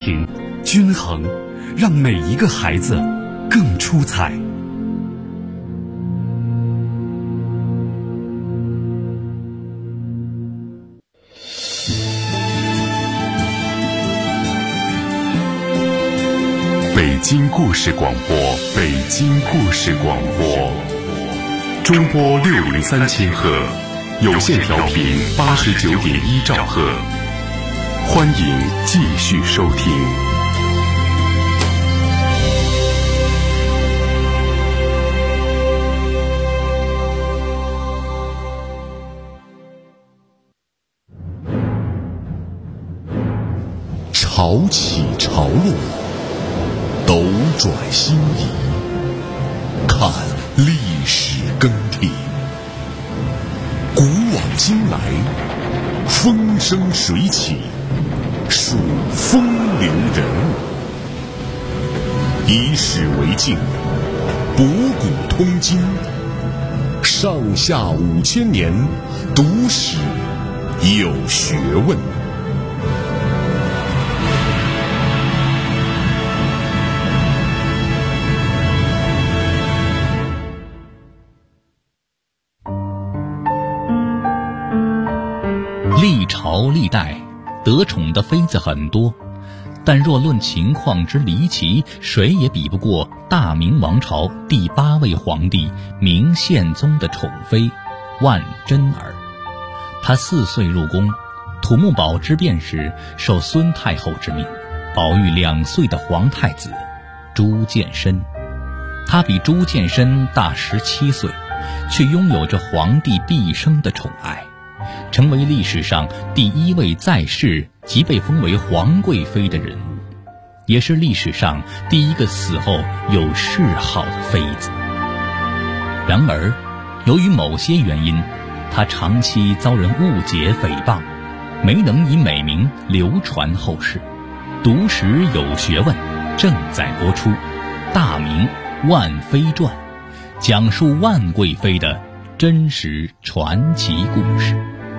平、均衡，让每一个孩子更出彩。 北京故事广播，北京故事广播，中波603千赫，有线调频89.1兆赫，欢迎继续收听。潮起潮落，斗转星移，看历史更替，古往今来，风生水起，数风流人物。以史为镜，博古通今，上下5000年，读史有学问。 历朝历代得宠的妃子很多，但若论情况之离奇，谁也比不过大明王朝第8位皇帝明宪宗的宠妃万贞儿。她4岁入宫，土木堡之变时受孙太后之命，保育2岁的皇太子朱见深。他比朱见深大17岁，却拥有着皇帝毕生的宠爱，成为历史上第1位在世即被封为皇贵妃的人物，也是历史上第1个死后有谥号的妃子。然而，由于某些原因，她长期遭人误解诽谤，没能以美名流传后世。读史有学问正在播出《大明万妃传》，讲述万贵妃的真实传奇故事。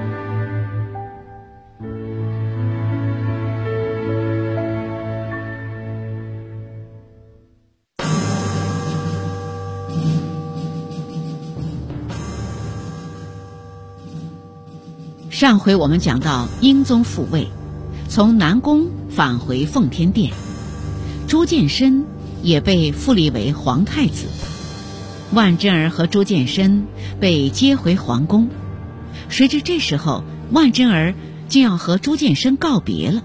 上回我们讲到英宗复位，从南宫返回奉天殿，朱见深也被复立为皇太子，万贞儿和朱见深被接回皇宫。谁知这时候万贞儿竟要和朱见深告别了。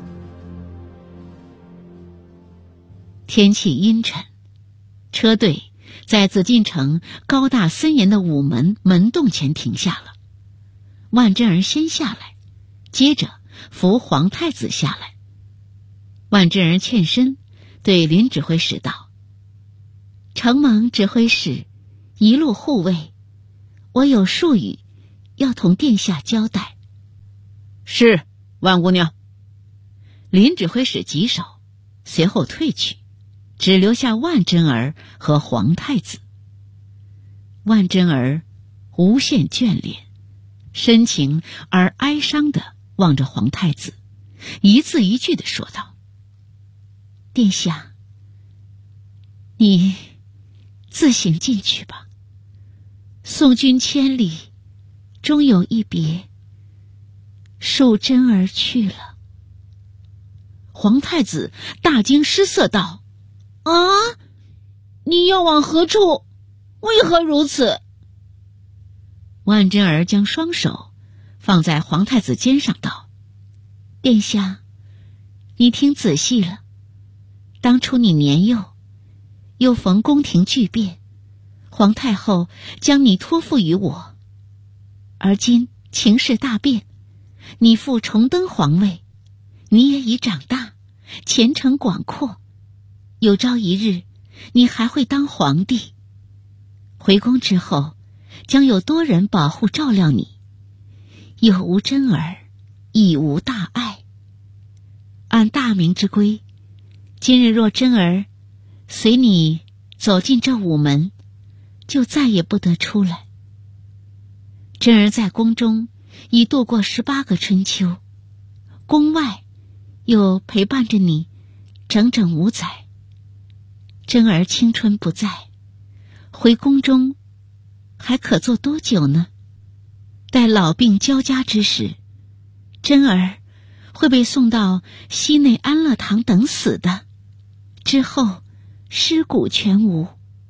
天气阴沉，车队在紫禁城高大森严的午门门洞前停下了。万贞儿先下来，接着扶皇太子下来。万贞儿欠身对林指挥使道：“承蒙指挥使一路护卫，我有数语要同殿下交代。”“是，万姑娘。”林指挥使棘手，随后退去，只留下万贞儿和皇太子。万贞儿无限眷恋，深情而哀伤地望着皇太子，一字一句地说道：“殿下，你自行进去吧，送君千里，终有一别，恕贞儿去了。”皇太子大惊失色道：“啊，你要往何处？为何如此？”万贞儿将双手放在皇太子肩上道：“殿下，你听仔细了，当初你年幼，又逢宫廷巨变，皇太后将你托付于我，而今情势大变，你父重登皇位，你也已长大，前程广阔，有朝一日你还会当皇帝。回宫之后，将有多人保护照料你，有无贞儿，亦无大碍。按大明之规，今日若贞儿随你走进这午门，就再也不得出来。贞儿在宫中已度过18个春秋，宫外又陪伴着你整整5载，真儿青春不在，回宫中还可做多久呢？待老病交加之时，真儿会被送到西内安乐堂等死的，之后尸骨全无。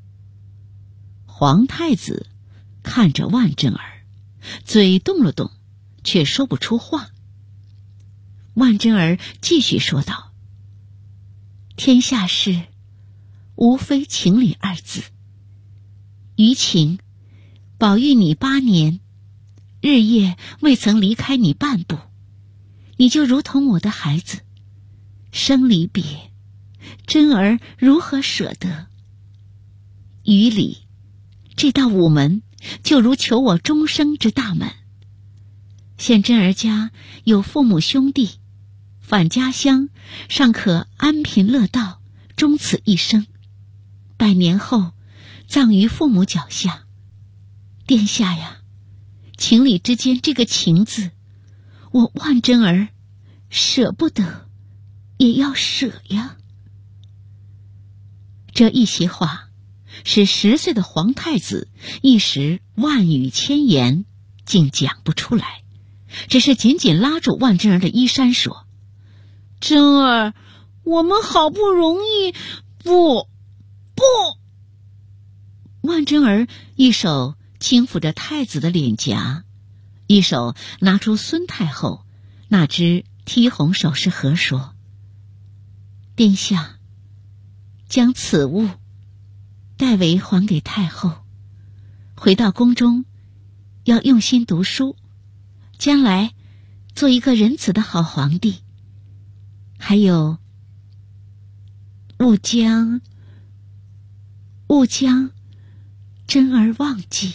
皇太子看着万真儿，嘴动了动，却说不出话。万真儿继续说道：天下事无非情理2字，于情宝玉你8年，日夜未曾离开你半步，你就如同我的孩子，生离别，真儿如何舍得？于理，这道午门就如求我终生之大门。现真儿家有父母兄弟，返家乡尚可安贫乐道，终此一生，100年后葬于父母脚下。殿下呀，情理之间这个情字，我万真儿舍不得也要舍呀。这一席话使10岁的皇太子一时万语千言竟讲不出来，只是紧紧拉住万真儿的衣衫说：真儿，我们好不容易，不。万真儿一手轻抚着太子的脸颊，一手拿出孙太后那只剔红首饰盒说：殿下，将此物代为还给太后，回到宫中要用心读书，将来做一个仁慈的好皇帝。还有，勿将真儿忘记。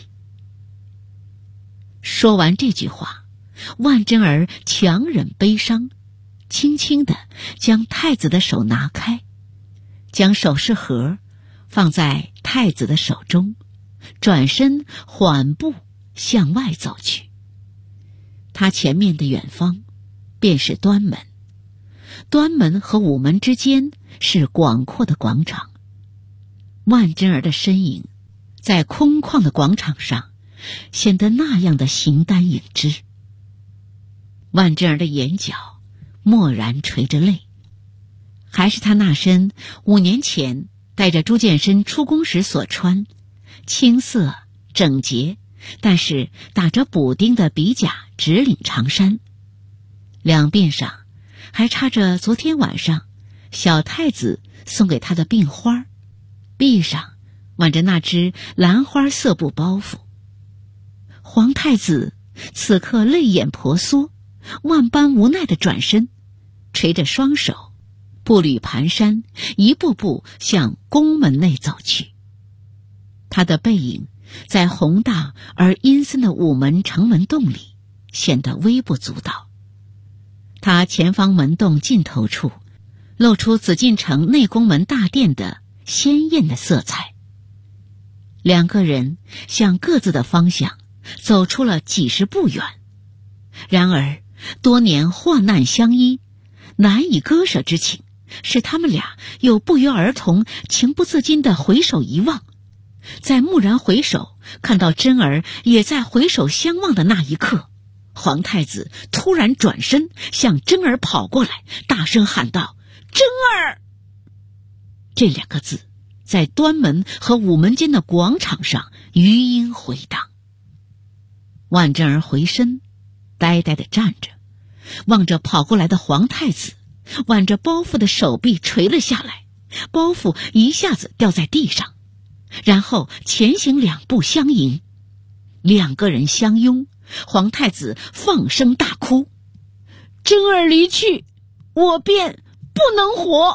说完这句话，万真儿强忍悲伤，轻轻地将太子的手拿开，将首饰盒放在太子的手中，转身缓步向外走去。他前面的远方便是端门，端门和午门之间是广阔的广场。万真儿的身影在空旷的广场上显得那样的形单影只。万真儿的眼角蓦然垂着泪，还是他那身5年前带着朱见深出宫时所穿，青色整洁但是打着补丁的比甲直领长衫，两辫上还插着昨天晚上小太子送给他的病花，臂上挽着那只兰花色布包袱。皇太子此刻泪眼婆娑，万般无奈地转身，垂着双手，步履蹒跚，一步步向宫门内走去。他的背影在宏大而阴森的午门城门洞里显得微不足道。他前方门洞尽头处露出紫禁城内宫门大殿的鲜艳的色彩。两个人向各自的方向走出了几十步远，然而多年患难相依，难以割舍之情使他们俩又不约而同情不自禁地回首一望。在蓦然回首看到真儿也在回首相望的那一刻，皇太子突然转身向真儿跑过来，大声喊道：真儿！这2个字在端门和午门间的广场上余音回荡。万真儿回身呆呆地站着，望着跑过来的皇太子，挽着包袱的手臂垂了下来，包袱一下子掉在地上，然后前行2步相迎。2个人相拥，皇太子放声大哭：真儿离去，我便不能活。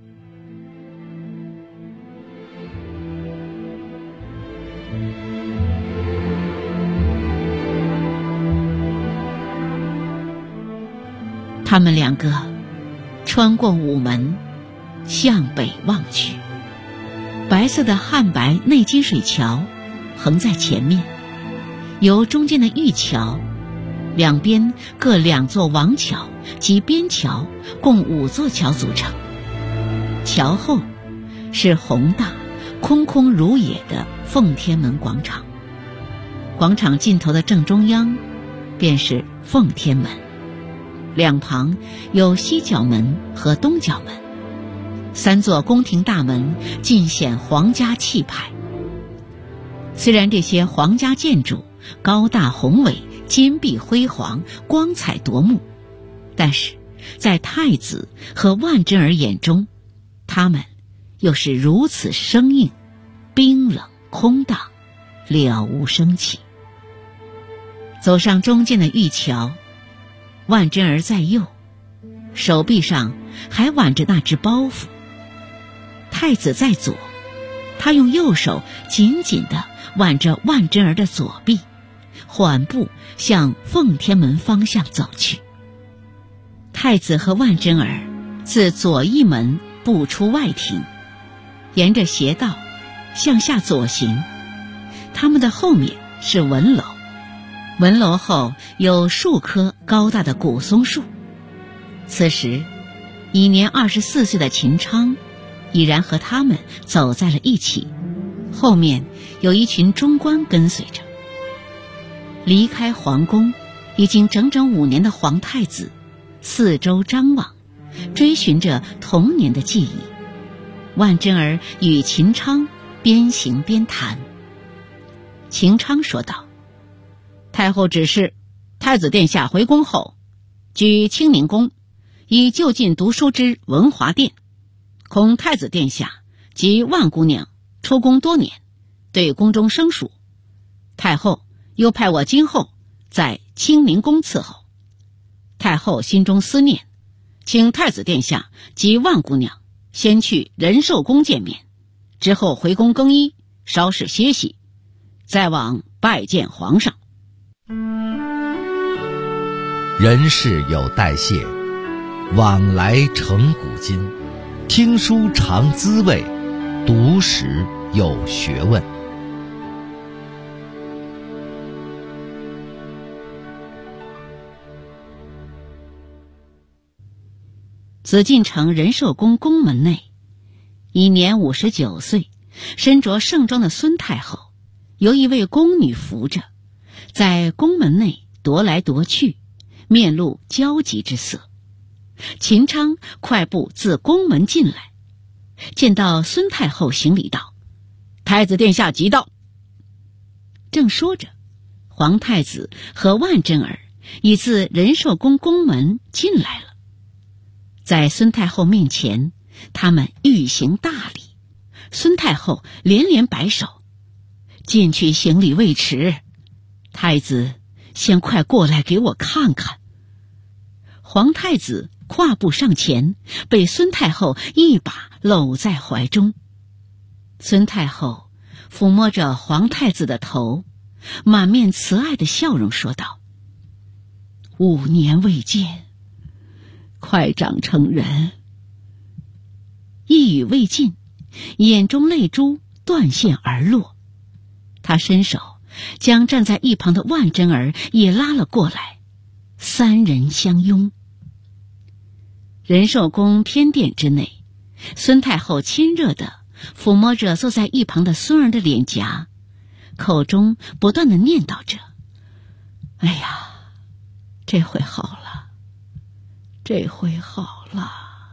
他们2个穿过午门，向北望去，白色的汉白内金水桥横在前面，由中间的玉桥，两边各2座王桥及边桥，共5座桥组成。 桥后是宏大空空如也的奉天门广场，广场尽头的正中央便是奉天门，两旁有西角门和东角门，三座宫廷大门尽显皇家气派。虽然这些皇家建筑高大宏伟、金碧辉煌、光彩夺目，但是在太子和万贞儿眼中，他们又是如此生硬、冰冷、空荡，了无生气。走上中间的玉桥，万贞儿在右，手臂上还挽着那只包袱；太子在左，他用右手紧紧地挽着万贞儿的左臂，缓步向奉天门方向走去。太子和万贞儿自左翼门步出外庭，沿着斜道向下左行，他们的后面是文楼，文楼后有数棵高大的古松树。此时已年24岁的秦昌已然和他们走在了一起，后面有一群中官跟随着。离开皇宫已经整整5年的皇太子四周张望，追寻着童年的记忆。万贞儿与秦昌边行边谈。秦昌说道：太后指示太子殿下回宫后，居清宁宫，以就近读书之文华殿，恐太子殿下及万姑娘出宫多年，对宫中生疏，太后又派我今后在清宁宫伺候。太后心中思念，请太子殿下及万姑娘先去仁寿宫见面，之后回宫更衣，稍事歇息，再往拜见皇上。 人事有代谢，往来成古今。听书尝滋味，读史有学问。 紫禁城仁寿宫宫门内，已年59岁，身着盛装的孙太后，由一位宫女扶着，在宫门内踱来踱去，面露焦急之色。秦昌快步自宫门进来，见到孙太后，行礼道：太子殿下即到。正说着，皇太子和万贞儿已自仁寿宫宫门进来了。在孙太后面前，他们欲行大礼，孙太后连连摆手：进去行礼未迟，太子先快过来给我看看。皇太子跨步上前，被孙太后一把搂在怀中。孙太后抚摸着皇太子的头，满面慈爱的笑容说道：5年未见，快长成人。一语未尽，眼中泪珠断线而落。他伸手将站在一旁的万贞儿也拉了过来，3人相拥。仁寿宫偏殿之内，孙太后亲热地抚摸着坐在一旁的孙儿的脸颊，口中不断地念叨着：哎呀，这回好了，这回好了。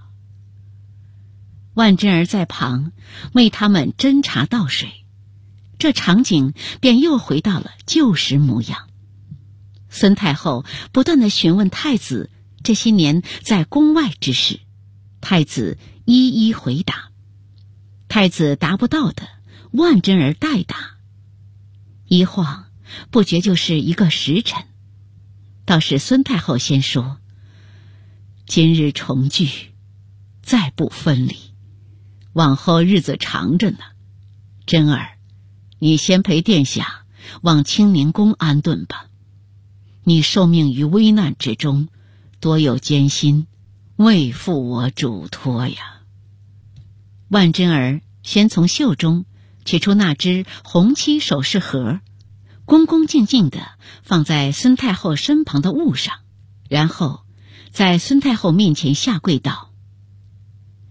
万贞儿在旁为他们斟茶倒水，这场景便又回到了旧时模样。孙太后不断地询问太子这些年在宫外之事，太子一一回答。太子答不到的，万贞儿代答。一晃不觉就是1个时辰，倒是孙太后先说：今日重聚，再不分离，往后日子长着呢。贞儿，你先陪殿下往清宁宫安顿吧。你受命于危难之中，多有艰辛，未负我嘱托呀。万贞儿先从袖中取出那只红漆首饰盒，恭恭敬敬地放在孙太后身旁的物上，然后在孙太后面前下跪道：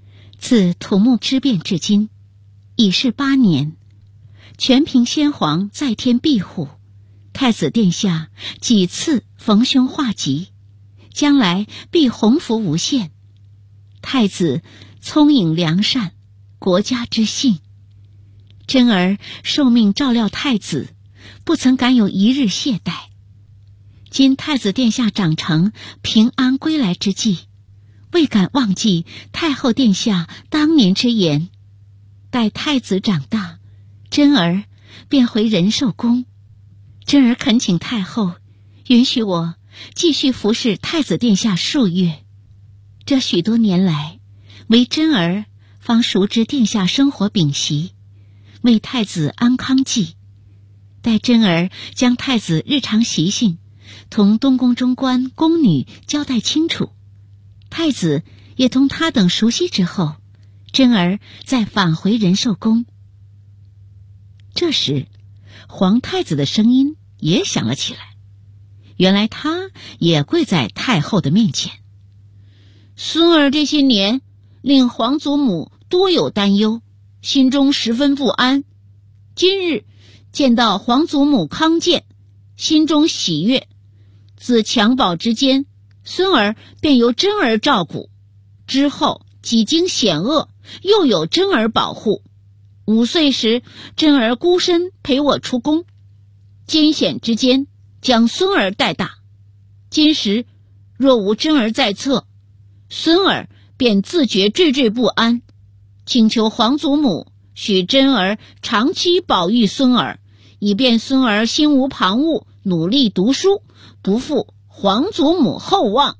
自土木之变至今，已是8年。全凭先皇在天庇护，太子殿下几次逢凶化吉，将来必鸿福无限。太子聪颖良善，国家之幸。真儿受命照料太子，不曾敢有一日懈怠。今太子殿下长成，平安归来之际，未敢忘记太后殿下当年之言。待太子长大，真儿便回仁寿宫。真儿恳请太后允许我继续服侍太子殿下数月。这许多年来，唯真儿方熟知殿下生活秉习，为太子安康计。待真儿将太子日常习性同东宫中官宫女交代清楚，太子也同他等熟悉之后，真儿再返回仁寿宫。这时皇太子的声音也响了起来，原来他也跪在太后的面前。孙儿这些年令皇祖母多有担忧，心中十分不安。今日见到皇祖母康健，心中喜悦。自襁褓之间，孙儿便由真儿照顾，之后几经险恶，又有真儿保护。5岁时，真儿孤身陪我出宫，艰险之间将孙儿带大。今时若无真儿在侧，孙儿便自觉惴惴不安，请求皇祖母许真儿长期保育孙儿，以便孙儿心无旁骛，努力读书，不负皇祖母厚望。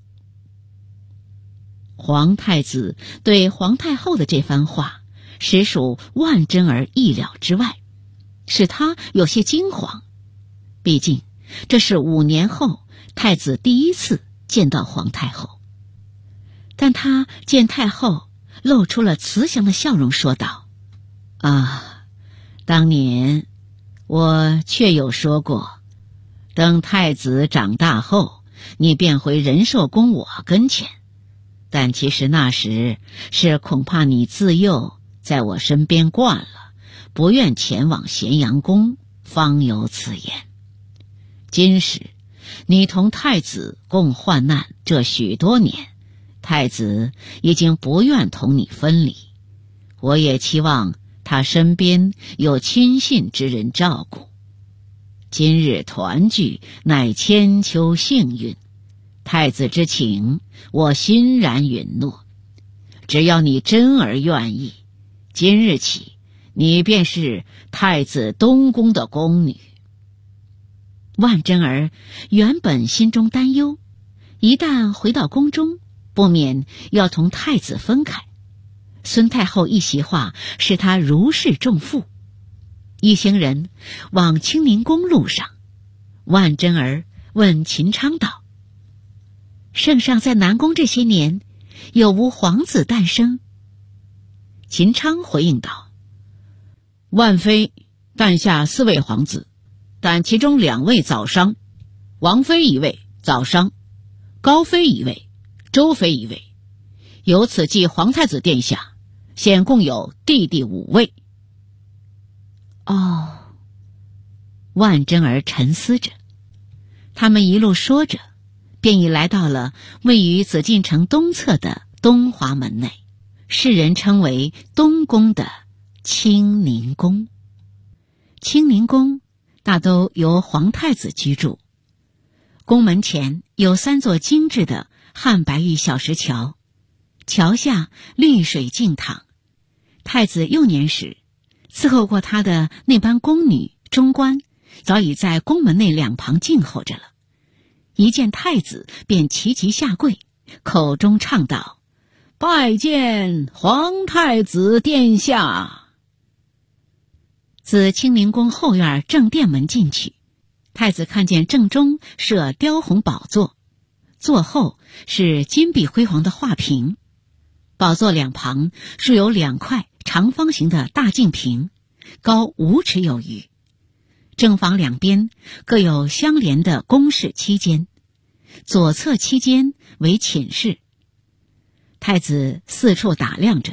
皇太子对皇太后的这番话，实属万真儿意料之外，使他有些惊惶。毕竟这是5年后太子第一次见到皇太后。但他见太后，露出了慈祥的笑容，说道：当年我确有说过，等太子长大后，你便回仁寿宫我跟前。但其实那时是恐怕你自幼在我身边惯了，不愿前往咸阳宫，方有此言。今时你同太子共患难这许多年，太子已经不愿同你分离，我也期望他身边有亲信之人照顾。今日团聚，乃千秋幸运，太子之情，我欣然允诺。只要你真儿愿意，今日起，你便是太子东宫的宫女。万真儿原本心中担忧，一旦回到宫中，不免要同太子分开。孙太后一席话，使他如释重负。一行人往清宁宫路上，万真儿问秦昌道：圣上在南宫这些年，有无皇子诞生？秦昌回应道：万妃诞下4位皇子，但其中2位早伤，王妃1位早伤，高妃1位，周妃1位，由此计皇太子殿下，现共有弟弟5位。万真儿沉思着，他们一路说着，便已来到了位于紫禁城东侧的东华门内，世人称为东宫的清宁宫。清宁宫大都由皇太子居住，宫门前有3座精致的汉白玉小石桥，桥下绿水静淌。太子幼年时伺候过他的那班宫女中官，早已在宫门内2旁静候着了。一见太子便齐齐下跪，口中唱道：拜见皇太子殿下。自清宁宫后院正殿门进去，太子看见正中设雕红宝座，座后是金碧辉煌的画屏，宝座2旁竖有2块长方形的大净瓶，高5尺有余。正房2边各有相连的宫室7间，左侧7间为寝室。太子四处打量着，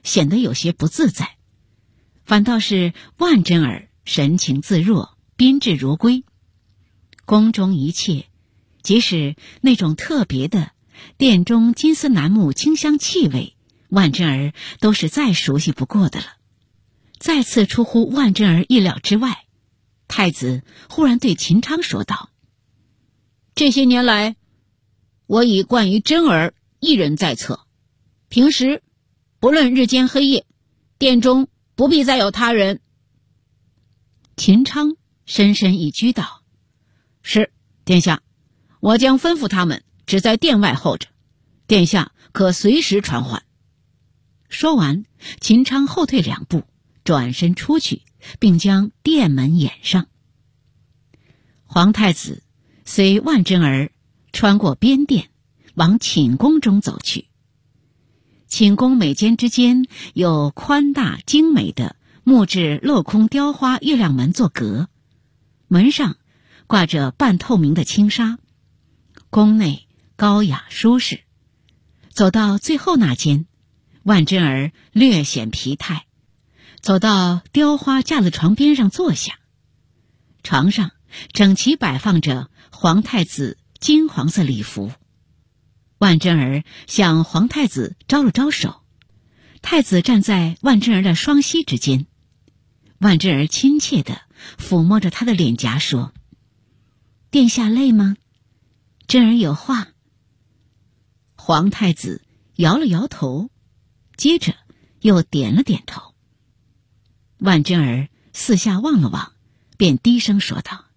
显得有些不自在，反倒是万贞儿神情自若，宾至如归。宫中一切，即使那种特别的殿中金丝楠木清香气味，万贞儿都是再熟悉不过的了。再次出乎万贞儿意料之外，太子忽然对秦昌说道：“这些年来，我已惯于贞儿一人在侧，平时不论日间黑夜，殿中不必再有他人。”秦昌深深一鞠道：“是，殿下，我将吩咐他们只在殿外候着，殿下可随时传唤。”说完，秦昌后退2步，转身出去，并将殿门掩上。皇太子随万贞儿穿过边殿，往寝宫中走去。寝宫每间之间有宽大精美的木质镂空雕花月亮门做隔，门上挂着半透明的轻纱，宫内高雅舒适。走到最后那间，万贞儿略显疲态，走到雕花架子床边上坐下。床上整齐摆放着皇太子金黄色礼服。万贞儿向皇太子招了招手，太子站在万贞儿的双膝之间。万贞儿亲切地抚摸着他的脸颊说：“殿下累吗？贞儿有话。”皇太子摇了摇头，接着又点了点头。万贞儿四下望了望，便低声说道：“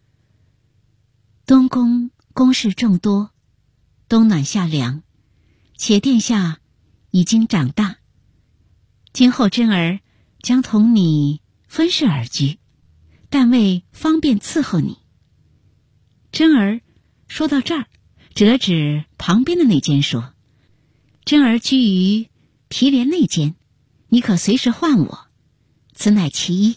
东宫宫事众多，冬暖夏凉，且殿下已经长大，今后贞儿将同你分室而居，但为方便伺候你。”贞儿说到这儿，指了指旁边的那间说：“贞儿居于毗连内间，你可随时唤我，此乃其一。”“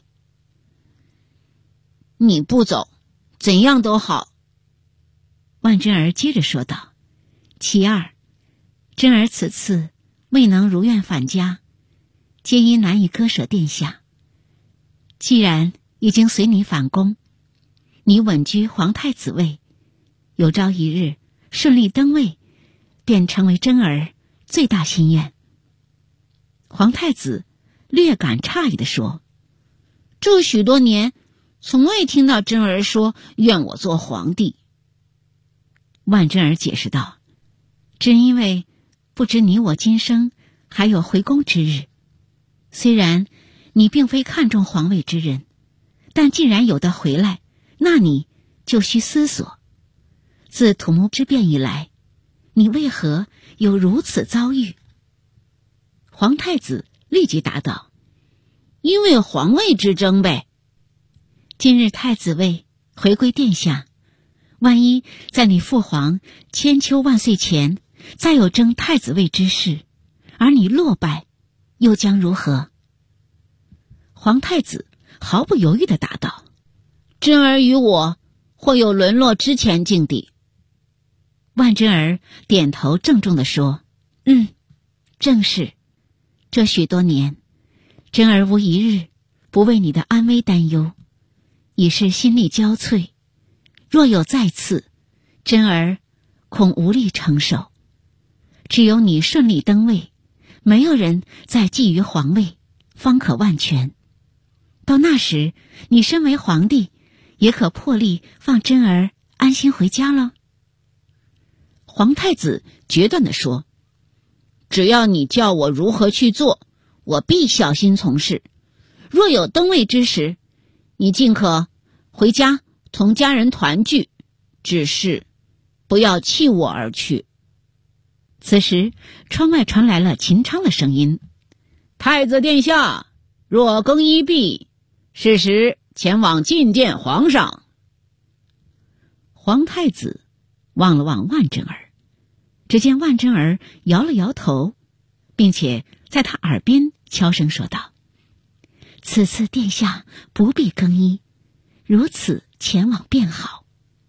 你不走，怎样都好。”万贞儿接着说道：“其二，贞儿此次未能如愿返家，皆因难以割舍殿下。既然已经随你返宫，你稳居皇太子位，有朝一日顺利登位，便成为贞儿最大心愿。”皇太子略感诧异地说：“这许多年，从未听到贞儿说愿我做皇帝。”万贞儿解释道：“正因为不知你我今生还有回宫之日，虽然你并非看重皇位之人，但既然有得回来，那你就需思索，自土木之变以来，你为何有如此遭遇？”皇太子立即答道：“因为皇位之争呗。今日太子位回归殿下，万一在你父皇千秋万岁前再有争太子位之事，而你落败，又将如何？”皇太子毫不犹豫地答道：“贞儿与我或有沦落之前境地。”万贞儿点头郑重地说：“正是。这许多年，贞儿无一日不为你的安危担忧，已是心力交瘁。若有再次，贞儿恐无力承受。只有你顺利登位，没有人再觊觎皇位，方可万全。到那时，你身为皇帝，也可破例放贞儿安心回家了。”皇太子决断地说：“只要你叫我如何去做，我必小心从事。若有登位之时，你尽可回家同家人团聚，只是不要弃我而去。”此时窗外传来了秦昌的声音：“太子殿下，若更衣毕，是时前往觐见皇上。”皇太子望了望万贞儿，只见万贞儿摇了摇头，并且在他耳边悄声说道：“此次殿下不必更衣，如此前往便好。”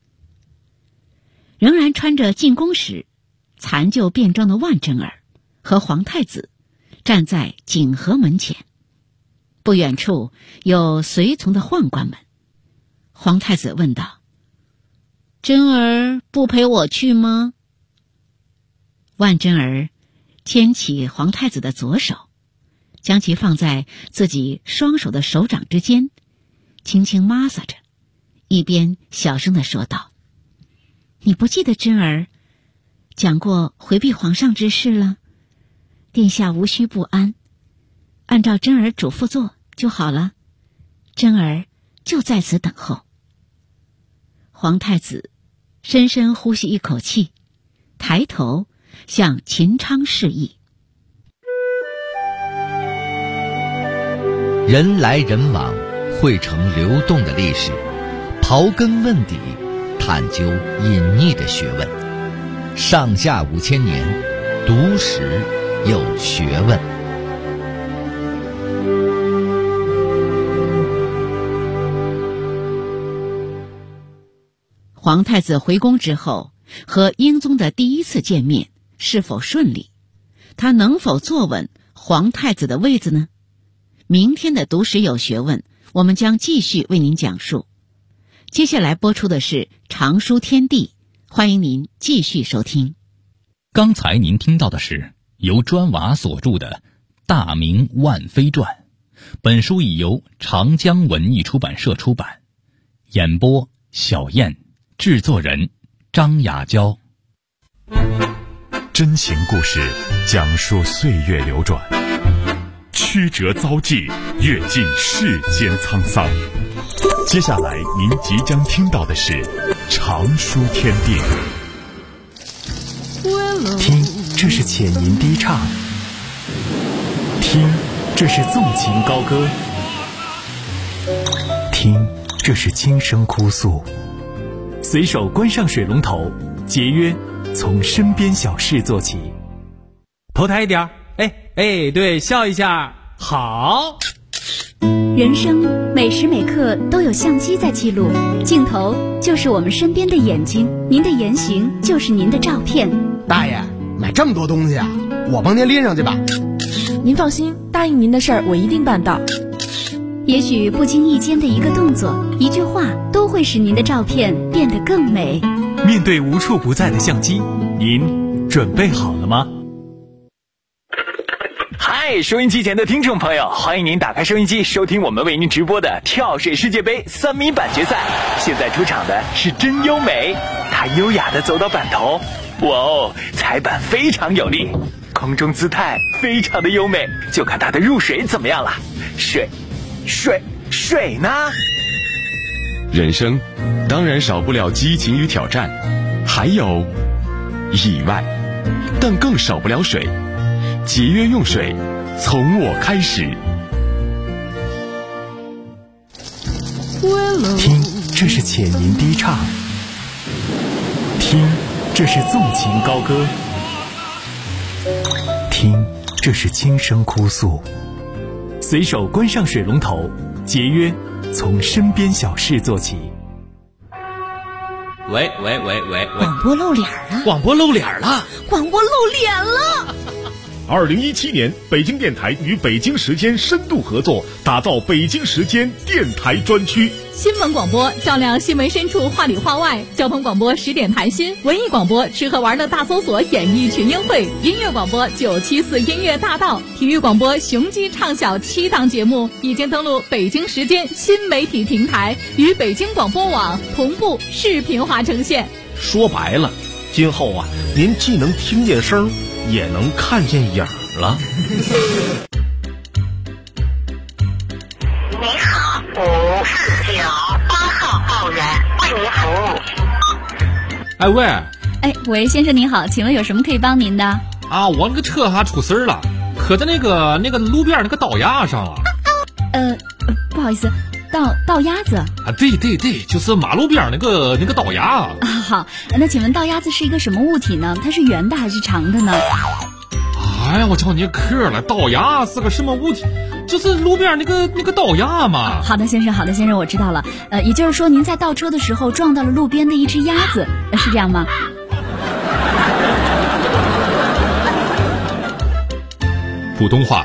仍然穿着进宫时残旧便装的万贞儿和皇太子站在景和门前。不远处有随从的宦官们。皇太子问道：“真儿不陪我去吗？”万真儿牵起皇太子的左手，将其放在自己双手的手掌之间，轻轻摩挲着，一边小声地说道：“你不记得真儿讲过回避皇上之事了？殿下无需不安，按照真儿嘱咐做就好了，真儿就在此等候。”皇太子深深呼吸一口气，抬头向秦昌示意。 人来人往汇成流动的历史，刨根问底，探究隐匿的学问。上下5000年，读史有学问。 皇太子回宫之后，和英宗的第一次见面是否顺利？他能否坐稳皇太子的位子呢？明天的读史有学问，我们将继续为您讲述。接下来播出的是《长书天地》，欢迎您继续收听。 刚才您听到的是由砖瓦所著的《大明万妃传》，本书已由长江文艺出版社出版。演播小燕，制作人张雅娇。 真情故事讲述岁月流转，曲折遭际，阅尽世间沧桑。接下来您即将听到的是《长书天地》。 听，这是浅吟低唱；听，这是纵情高歌；听，这是轻声哭诉。随手关上水龙头，节约从身边小事做起。头抬一点，对，笑一下，好。 人生每时每刻都有相机在记录，镜头就是我们身边的眼睛，您的言行就是您的照片。 大爷，买这么多东西啊，我帮您拎上去吧。 您放心，答应您的事儿我一定办到。 也许不经意间的一个动作、一句话，都会使您的照片变得更美。 面对无处不在的相机，您准备好了吗？嗨，收音机前的听众朋友，欢迎您打开收音机，收听我们为您直播的跳水世界杯3米板决赛。现在出场的是真优美，她优雅地走到板头，哇哦，踩板非常有力，空中姿态非常的优美，就看她的入水怎么样了。水呢？ 人生当然少不了激情与挑战，还有意外，但更少不了水。节约用水，从我开始。 听，这是浅吟低唱；听，这是纵情高歌；听，这是轻声哭诉。随手关上水龙头，节约从身边小事做起。 喂， 广播露脸了！ 广播露脸了 ！2017年，北京电台与北京时间深度合作，打造北京时间电台专区。 新闻广播照亮新闻深处，话里话外；交通广播10点谈心；文艺广播吃喝玩乐大搜索，演艺群英会；音乐广播974音乐大道；体育广播雄鸡唱晓7档节目已经登录北京时间新媒体平台，与北京广播网同步视频化呈现。 说白了，今后啊，您既能听见声，也能看见影了。 你好，549-8号报员为您服务。 喂，先生您好，请问有什么可以帮您的？ 啊，我那个车还出事了，磕在那个路边那个道牙上了。 不好意思，道鸭子啊？对，就是马路边那个道牙啊。 好，那请问道鸭子是一个什么物体呢？它是圆的还是长的呢？ 哎呀，我叫你磕了，道牙是个什么物体？就是路边那个道牙嘛。 好的，先生，我知道了。也就是说，您在倒车的时候撞到了路边的一只鸭子，是这样吗？ 普通话